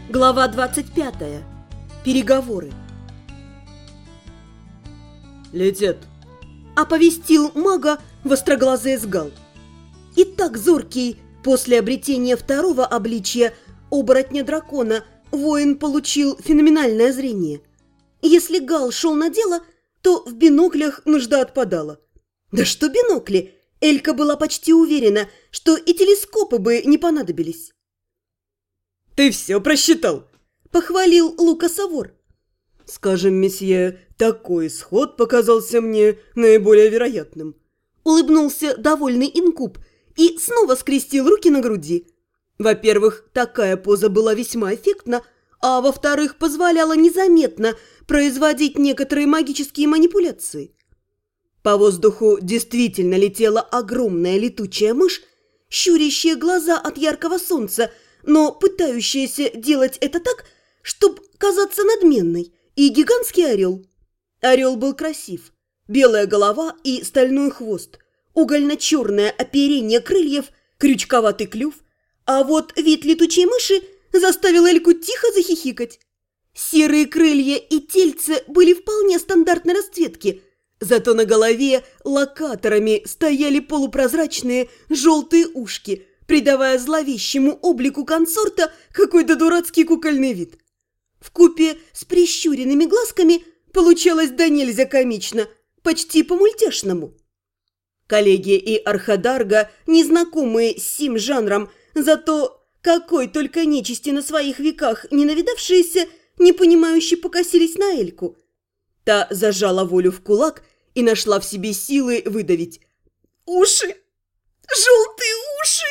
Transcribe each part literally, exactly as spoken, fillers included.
Глава двадцать пятая. Переговоры. «Летят!» – оповестил мага востроглазый Эсгал. И так зоркий, после обретения второго обличья оборотня-дракона, воин получил феноменальное зрение. Если Гал шел на дело, то в биноклях нужда отпадала. Да что бинокли! Элька была почти уверена, что и телескопы бы не понадобились. «Ты все просчитал!» – похвалил Лукаса вор. «Скажем, месье, такой исход показался мне наиболее вероятным», – улыбнулся довольный инкуб и снова скрестил руки на груди. Во-первых, такая поза была весьма эффектна, а во-вторых, позволяла незаметно производить некоторые магические манипуляции. По воздуху действительно летела огромная летучая мышь, щурящая глаза от яркого солнца, но пытающаяся делать это так, чтобы казаться надменной, и гигантский орел. Орел был красив. Белая голова и стальной хвост, угольно-черное оперение крыльев, крючковатый клюв. А вот вид летучей мыши заставил Эльку тихо захихикать. Серые крылья и тельце были вполне стандартной расцветки, зато на голове локаторами стояли полупрозрачные желтые ушки, придавая зловещему облику консорта какой-то дурацкий кукольный вид. Вкупе с прищуренными глазками получалось да нельзя комично, почти по-мультяшному. Коллеги и Архадарга, незнакомые с сим жанром, зато какой только нечисти на своих веках не навидавшиеся, непонимающе покосились на Эльку. Та зажала волю в кулак и нашла в себе силы выдавить: «Уши! Желтые уши!»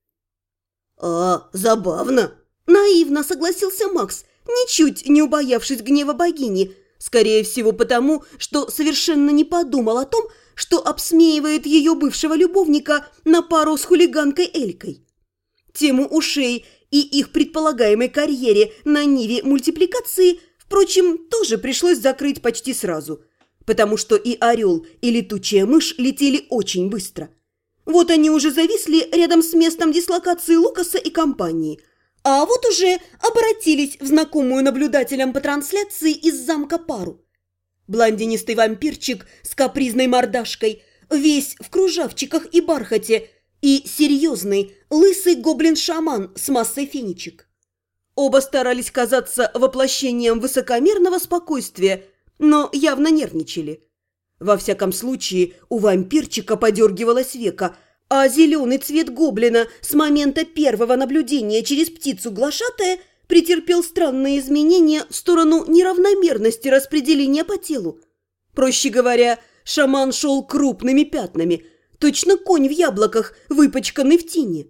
«А, забавно!» – наивно согласился Макс, ничуть не убоявшись гнева богини, скорее всего потому, что совершенно не подумал о том, что обсмеивает ее бывшего любовника на пару с хулиганкой Элькой. Тему ушей и их предполагаемой карьере на ниве мультипликации, впрочем, тоже пришлось закрыть почти сразу, потому что и орел, и летучая мышь летели очень быстро. Вот они уже зависли рядом с местом дислокации Лукаса и компании, а вот уже обратились в знакомую наблюдателям по трансляции из замка пару. Блондинистый вампирчик с капризной мордашкой, весь в кружавчиках и бархате, и серьезный лысый гоблин-шаман с массой финичек. Оба старались казаться воплощением высокомерного спокойствия, но явно нервничали. Во всяком случае, у вампирчика подергивалось веко, а зеленый цвет гоблина с момента первого наблюдения через птицу глашатая претерпел странные изменения в сторону неравномерности распределения по телу. Проще говоря, шаман шел крупными пятнами, точно конь в яблоках, выпачканный в тине.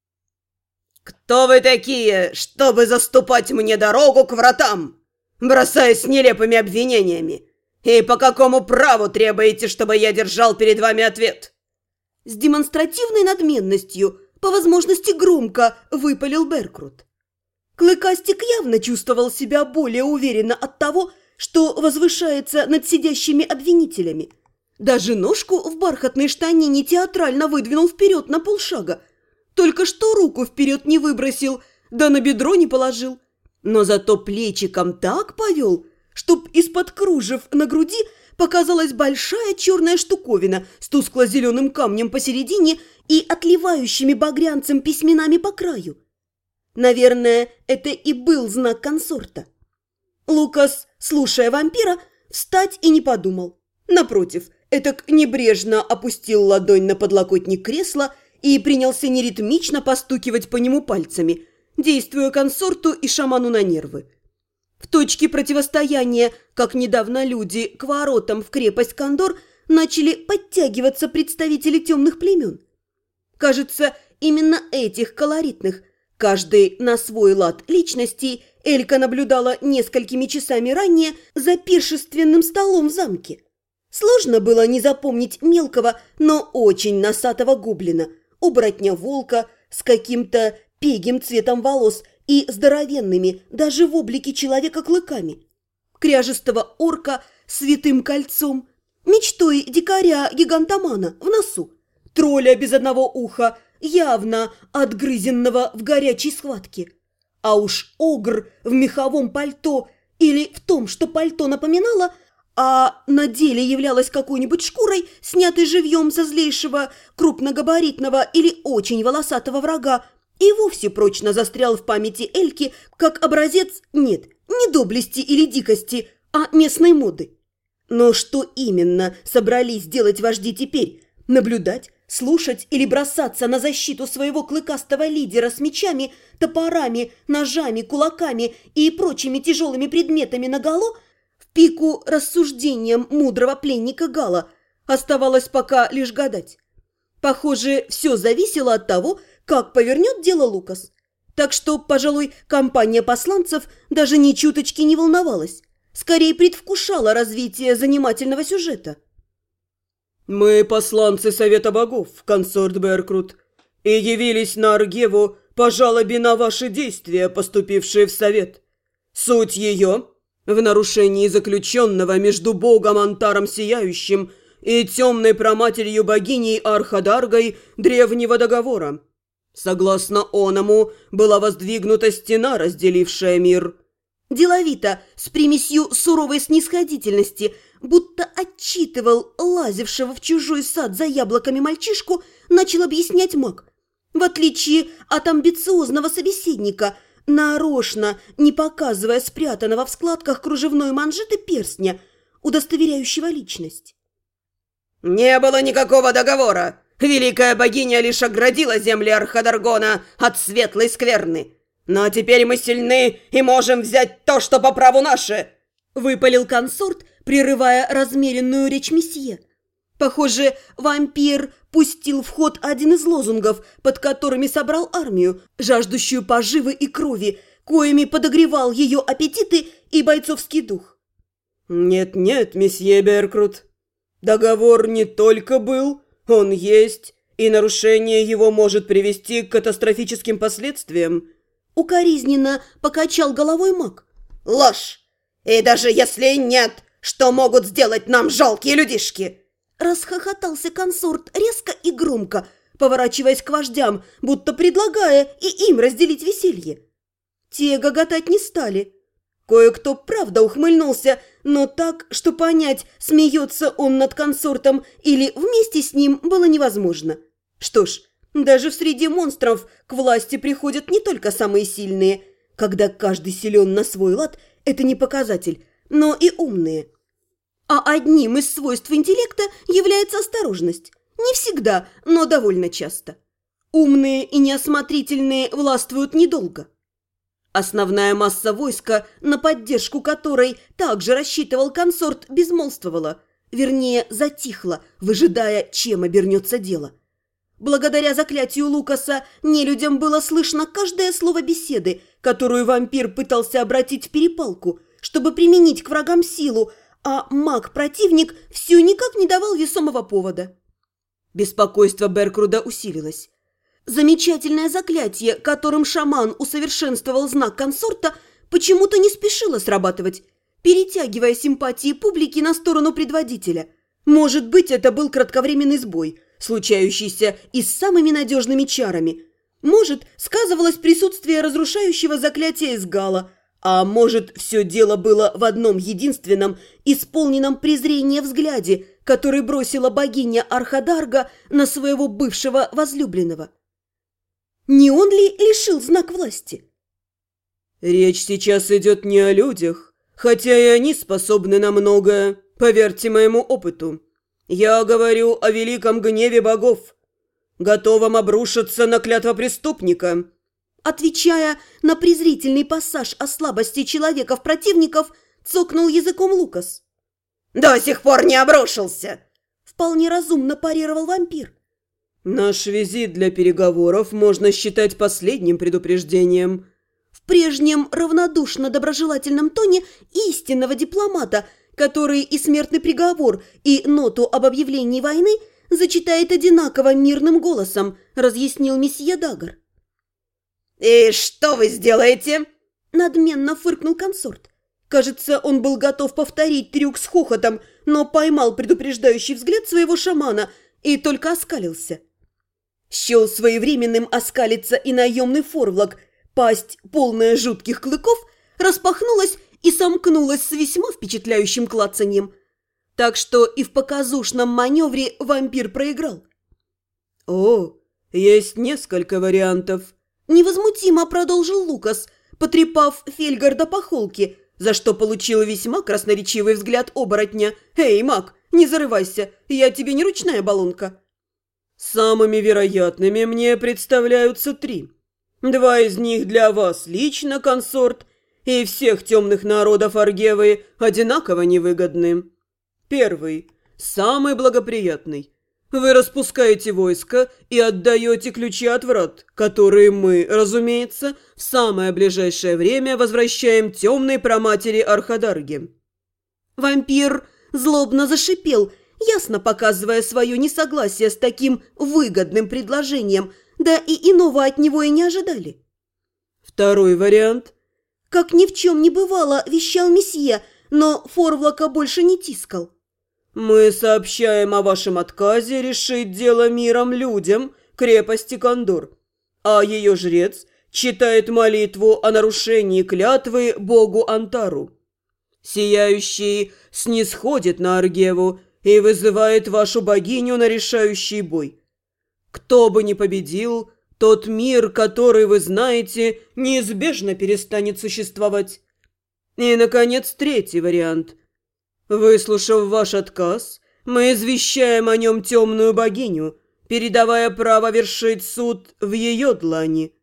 «Кто вы такие, чтобы заступать мне дорогу к вратам, бросаясь нелепыми обвинениями? И по какому праву требуете, чтобы я держал перед вами ответ?» С демонстративной надменностью, по возможности громко, выпалил Беркрут. Клыкастик явно чувствовал себя более уверенно от того, что возвышается над сидящими обвинителями. Даже ножку в бархатной штанине театрально выдвинул вперед на полшага. Только что руку вперед не выбросил, да на бедро не положил. Но зато плечиком так повел, чтоб из-под кружев на груди показалась большая черная штуковина с тускло-зеленым камнем посередине и отливающими багрянцем письменами по краю. Наверное, это и был знак консорта. Лукас, слушая вампира, встать и не подумал. Напротив, этак небрежно опустил ладонь на подлокотник кресла и принялся неритмично постукивать по нему пальцами, действуя консорту и шаману на нервы. В точке противостояния, как недавно люди к воротам в крепость Кондор, начали подтягиваться представители темных племен. Кажется, именно этих колоритных, каждый на свой лад личностей, Элька наблюдала несколькими часами ранее за пиршественным столом в замке. Сложно было не запомнить мелкого, но очень носатого гоблина, оборотня-волка с каким-то пегим цветом волос и здоровенными, даже в облике человека, клыками, кряжестого орка с витым кольцом, мечтой дикаря-гигантомана в носу, тролля без одного уха, явно отгрызенного в горячей схватке, А уж огр в меховом пальто или в том, что пальто напоминало, а на деле являлась какой-нибудь шкурой, снятой живьем со злейшего, крупногабаритного или очень волосатого врага, и вовсе прочно застрял в памяти Эльки как образец, нет, не доблести или дикости, а местной моды. Но что именно собрались делать вожди теперь? Наблюдать, слушать или бросаться на защиту своего клыкастого лидера с мечами, топорами, ножами, кулаками и прочими тяжелыми предметами наголо? В пику рассуждениям мудрого пленника Гала оставалось пока лишь гадать. Похоже, все зависело от того, как повернет дело Лукас. Так что, пожалуй, компания посланцев даже ни чуточки не волновалась. Скорее предвкушала развитие занимательного сюжета. «Мы посланцы Совета Богов, консорт Беркрут, и явились на Аргеву по жалобе на ваши действия, поступившие в Совет. Суть ее в нарушении заключенного между Богом Антаром Сияющим и темной проматерью богиней Архадаргой древнего договора. Согласно оному была воздвигнута стена, разделившая мир». Деловито, с примесью суровой снисходительности, будто отчитывал лазившего в чужой сад за яблоками мальчишку, начал объяснять маг. В отличие от амбициозного собеседника, нарочно не показывая спрятанного в складках кружевной манжеты перстня, удостоверяющего личность. «Не было никакого договора. Великая богиня лишь оградила земли Архадаргона от светлой скверны. Но теперь мы сильны и можем взять то, что по праву наше!» Выпалил консорт, прерывая размеренную речь месье. Похоже, вампир пустил в ход один из лозунгов, под которыми собрал армию, жаждущую поживы и крови, коими подогревал ее аппетиты и бойцовский дух. «Нет-нет, месье Беркрут, договор не только был, он есть, и нарушение его может привести к катастрофическим последствиям». Укоризненно покачал головой маг. «Ложь! И даже если нет, что могут сделать нам жалкие людишки?» Расхохотался консорт резко и громко, поворачиваясь к вождям, будто предлагая и им разделить веселье. Те гоготать не стали. Кое-кто правда ухмыльнулся, но так, что понять, смеется он над консортом или вместе с ним, было невозможно. Что ж, даже в среде монстров к власти приходят не только самые сильные. Когда каждый силен на свой лад, это не показатель, но и умные. А одним из свойств интеллекта является осторожность. Не всегда, но довольно часто. Умные и неосмотрительные властвуют недолго. Основная масса войска, на поддержку которой также рассчитывал консорт, безмолвствовала, вернее, затихла, выжидая, чем обернется дело. Благодаря заклятию Лукаса нелюдям было слышно каждое слово беседы, которую вампир пытался обратить в перепалку, чтобы применить к врагам силу, а маг-противник все никак не давал весомого повода. Беспокойство Беркруда усилилось. Замечательное заклятие, которым шаман усовершенствовал знак консорта, почему-то не спешило срабатывать, перетягивая симпатии публики на сторону предводителя. Может быть, это был кратковременный сбой, случающийся и с самыми надежными чарами. Может, сказывалось присутствие разрушающего заклятия из Гала, а может, все дело было в одном единственном, исполненном презрения взгляде, который бросила богиня Архадарга на своего бывшего возлюбленного. Не он ли лишил знак власти? «Речь сейчас идет не о людях, хотя и они способны на многое, поверьте моему опыту. Я говорю о великом гневе богов, готовом обрушиться на клятва преступника». Отвечая на презрительный пассаж о слабости человеков-противников, цокнул языком Лукас. «До сих пор не обрушился!» Вполне разумно парировал вампир. «Наш визит для переговоров можно считать последним предупреждением». В прежнем равнодушно-доброжелательном тоне истинного дипломата, который и смертный приговор, и ноту об объявлении войны зачитает одинаково мирным голосом, разъяснил месье Дагар. «И что вы сделаете?» Надменно фыркнул консорт. Кажется, он был готов повторить трюк с хохотом, но поймал предупреждающий взгляд своего шамана и только оскалился. Счел своевременным оскалиться и наемный форвлаг, Пасть, полная жутких клыков, распахнулась и сомкнулась с весьма впечатляющим клацаньем. Так что и в показушном маневре вампир проиграл. «О, есть несколько вариантов», – невозмутимо продолжил Лукас, потрепав Фельгарда по холке, за что получил весьма красноречивый взгляд оборотня. «Эй, маг, не зарывайся, я тебе не ручная баллонка». «Самыми вероятными мне представляются три. Два из них для вас лично, консорт, и всех темных народов Аргевы одинаково невыгодны. Первый, самый благоприятный. Вы распускаете войско и отдаете ключи от врат, которые мы, разумеется, в самое ближайшее время возвращаем темной праматери Архадарге». Вампир злобно зашипел, ясно показывая свое несогласие с таким выгодным предложением, да и иного от него и не ожидали. Второй вариант. Как ни в чем не бывало, вещал месье, но Форвлока больше не тискал. Мы сообщаем о вашем отказе решить дело миром людям крепости Кондор, а ее жрец читает молитву о нарушении клятвы богу Антару. Сияющий снисходит на Аргеву и вызывает вашу богиню на решающий бой. Кто бы ни победил, тот мир, который вы знаете, неизбежно перестанет существовать. И, наконец, третий вариант. Выслушав ваш отказ, мы извещаем о нем темную богиню, передавая право вершить суд в ее длани.